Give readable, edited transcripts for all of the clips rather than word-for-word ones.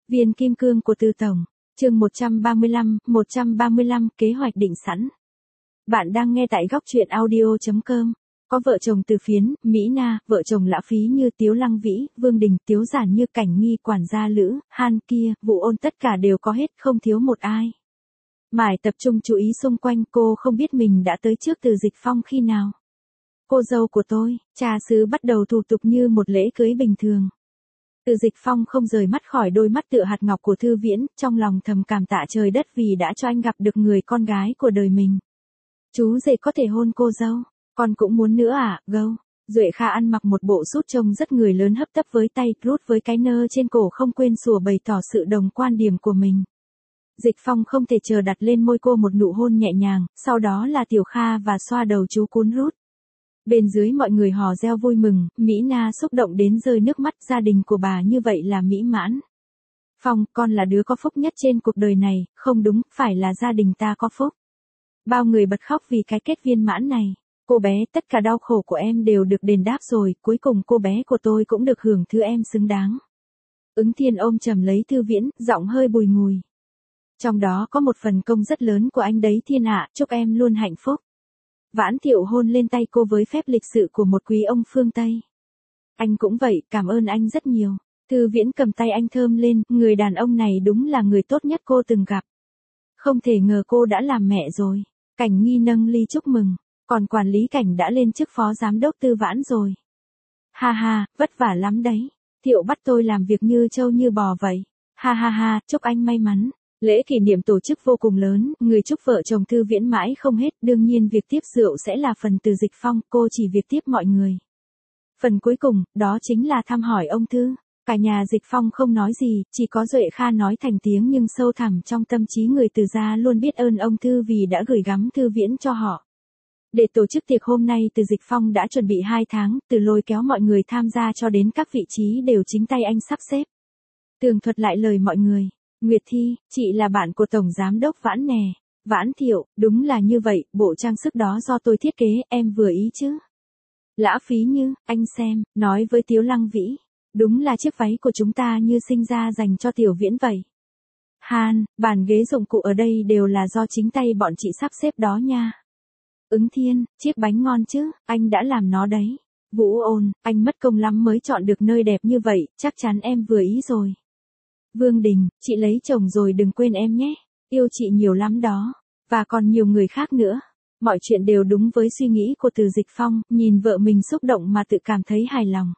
Viên kim cương của Từ Tổng, chương 135, kế hoạch định sẵn. Bạn đang nghe tại góc truyện audio.com. Có vợ chồng Từ Phiến, Mỹ Na, vợ chồng Lã Phí Như, Tiếu Lăng Vĩ, Vương Đình, Tiếu Giản Như, Cảnh Nghi, quản gia Lữ, Han kia, Vụ Ôn, tất cả đều có hết, không thiếu một ai. Mải tập trung chú ý xung quanh, cô không biết mình đã tới trước Từ Dịch Phong khi nào. Cô dâu của tôi, cha xứ bắt đầu thủ tục như một lễ cưới bình thường. Từ Dịch Phong không rời mắt khỏi đôi mắt tựa hạt ngọc của Thư Viễn, trong lòng thầm cảm tạ trời đất vì đã cho anh gặp được người con gái của đời mình. Chú rể có thể hôn cô dâu, con cũng muốn nữa à, gâu. Duệ Kha ăn mặc một bộ sút trông rất người lớn hấp tấp với tay rút với cái nơ trên cổ, không quên sủa bày tỏ sự đồng quan điểm của mình. Dịch Phong không thể chờ đặt lên môi cô một nụ hôn nhẹ nhàng, sau đó là Tiểu Kha và xoa đầu chú cún rút. Bên dưới mọi người hò reo vui mừng, Mỹ Na xúc động đến rơi nước mắt, gia đình của bà như vậy là mỹ mãn. Phong, con là đứa có phúc nhất trên cuộc đời này, không đúng, phải là gia đình ta có phúc. Bao người bật khóc vì cái kết viên mãn này. Cô bé, tất cả đau khổ của em đều được đền đáp rồi, cuối cùng cô bé của tôi cũng được hưởng thứ em xứng đáng. Ứng Thiên ôm chầm lấy Thư Viễn, giọng hơi bùi ngùi. Trong đó có một phần công rất lớn của anh đấy Thiên ạ, chúc em luôn hạnh phúc. Vãn Thiệu hôn lên tay cô với phép lịch sự của một quý ông phương Tây. Anh cũng vậy, cảm ơn anh rất nhiều. Thư Viễn cầm tay anh thơm lên, người đàn ông này đúng là người tốt nhất cô từng gặp. Không thể ngờ cô đã làm mẹ rồi. Cảnh Nghi nâng ly chúc mừng, còn quản lý Cảnh đã lên chức phó giám đốc Tư Vãn rồi. Ha ha, vất vả lắm đấy. Thiệu bắt tôi làm việc như trâu như bò vậy. Ha ha ha, chúc anh may mắn. Lễ kỷ niệm tổ chức vô cùng lớn, người chúc vợ chồng Thư Viễn mãi không hết, đương nhiên việc tiếp rượu sẽ là phần Từ Dịch Phong, cô chỉ việc tiếp mọi người. Phần cuối cùng, đó chính là thăm hỏi ông Thư. Cả nhà Dịch Phong không nói gì, chỉ có Duệ Kha nói thành tiếng nhưng sâu thẳm trong tâm trí người Từ gia luôn biết ơn ông Thư vì đã gửi gắm Thư Viễn cho họ. Để tổ chức tiệc hôm nay Từ Dịch Phong đã chuẩn bị 2 tháng, từ lôi kéo mọi người tham gia cho đến các vị trí đều chính tay anh sắp xếp. Tường thuật lại lời mọi người. Nguyệt Thi, chị là bạn của Tổng Giám đốc Vãn nè. Vãn Thiệu, đúng là như vậy, bộ trang sức đó do tôi thiết kế, em vừa ý chứ. Lã Phí Như, anh xem, nói với Tiếu Lăng Vĩ. Đúng là chiếc váy của chúng ta như sinh ra dành cho Tiểu Viễn vậy. Han, bàn ghế dụng cụ ở đây đều là do chính tay bọn chị sắp xếp đó nha. Ứng Thiên, chiếc bánh ngon chứ, anh đã làm nó đấy. Vũ Ôn, anh mất công lắm mới chọn được nơi đẹp như vậy, chắc chắn em vừa ý rồi. Vương Đình, chị lấy chồng rồi đừng quên em nhé, yêu chị nhiều lắm đó, và còn nhiều người khác nữa. Mọi chuyện đều đúng với suy nghĩ của Từ Dịch Phong, nhìn vợ mình xúc động mà tự cảm thấy hài lòng.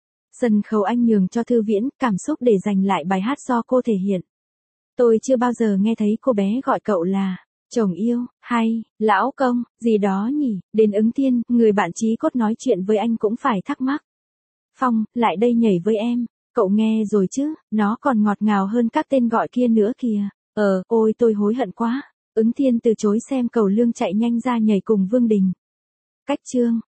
Sân khấu anh nhường cho Thư Viễn, cảm xúc để giành lại bài hát do cô thể hiện. Tôi chưa bao giờ nghe thấy cô bé gọi cậu là chồng yêu, hay, lão công, gì đó nhỉ, đến Ứng Thiên, người bạn chí cốt nói chuyện với anh cũng phải thắc mắc. Phong, lại đây nhảy với em. Cậu nghe rồi chứ, nó còn ngọt ngào hơn các tên gọi kia nữa kìa. Ôi tôi hối hận quá. Ứng Thiên từ chối xem Cầu Lương chạy nhanh ra nhảy cùng Vương Đình. Cách chương.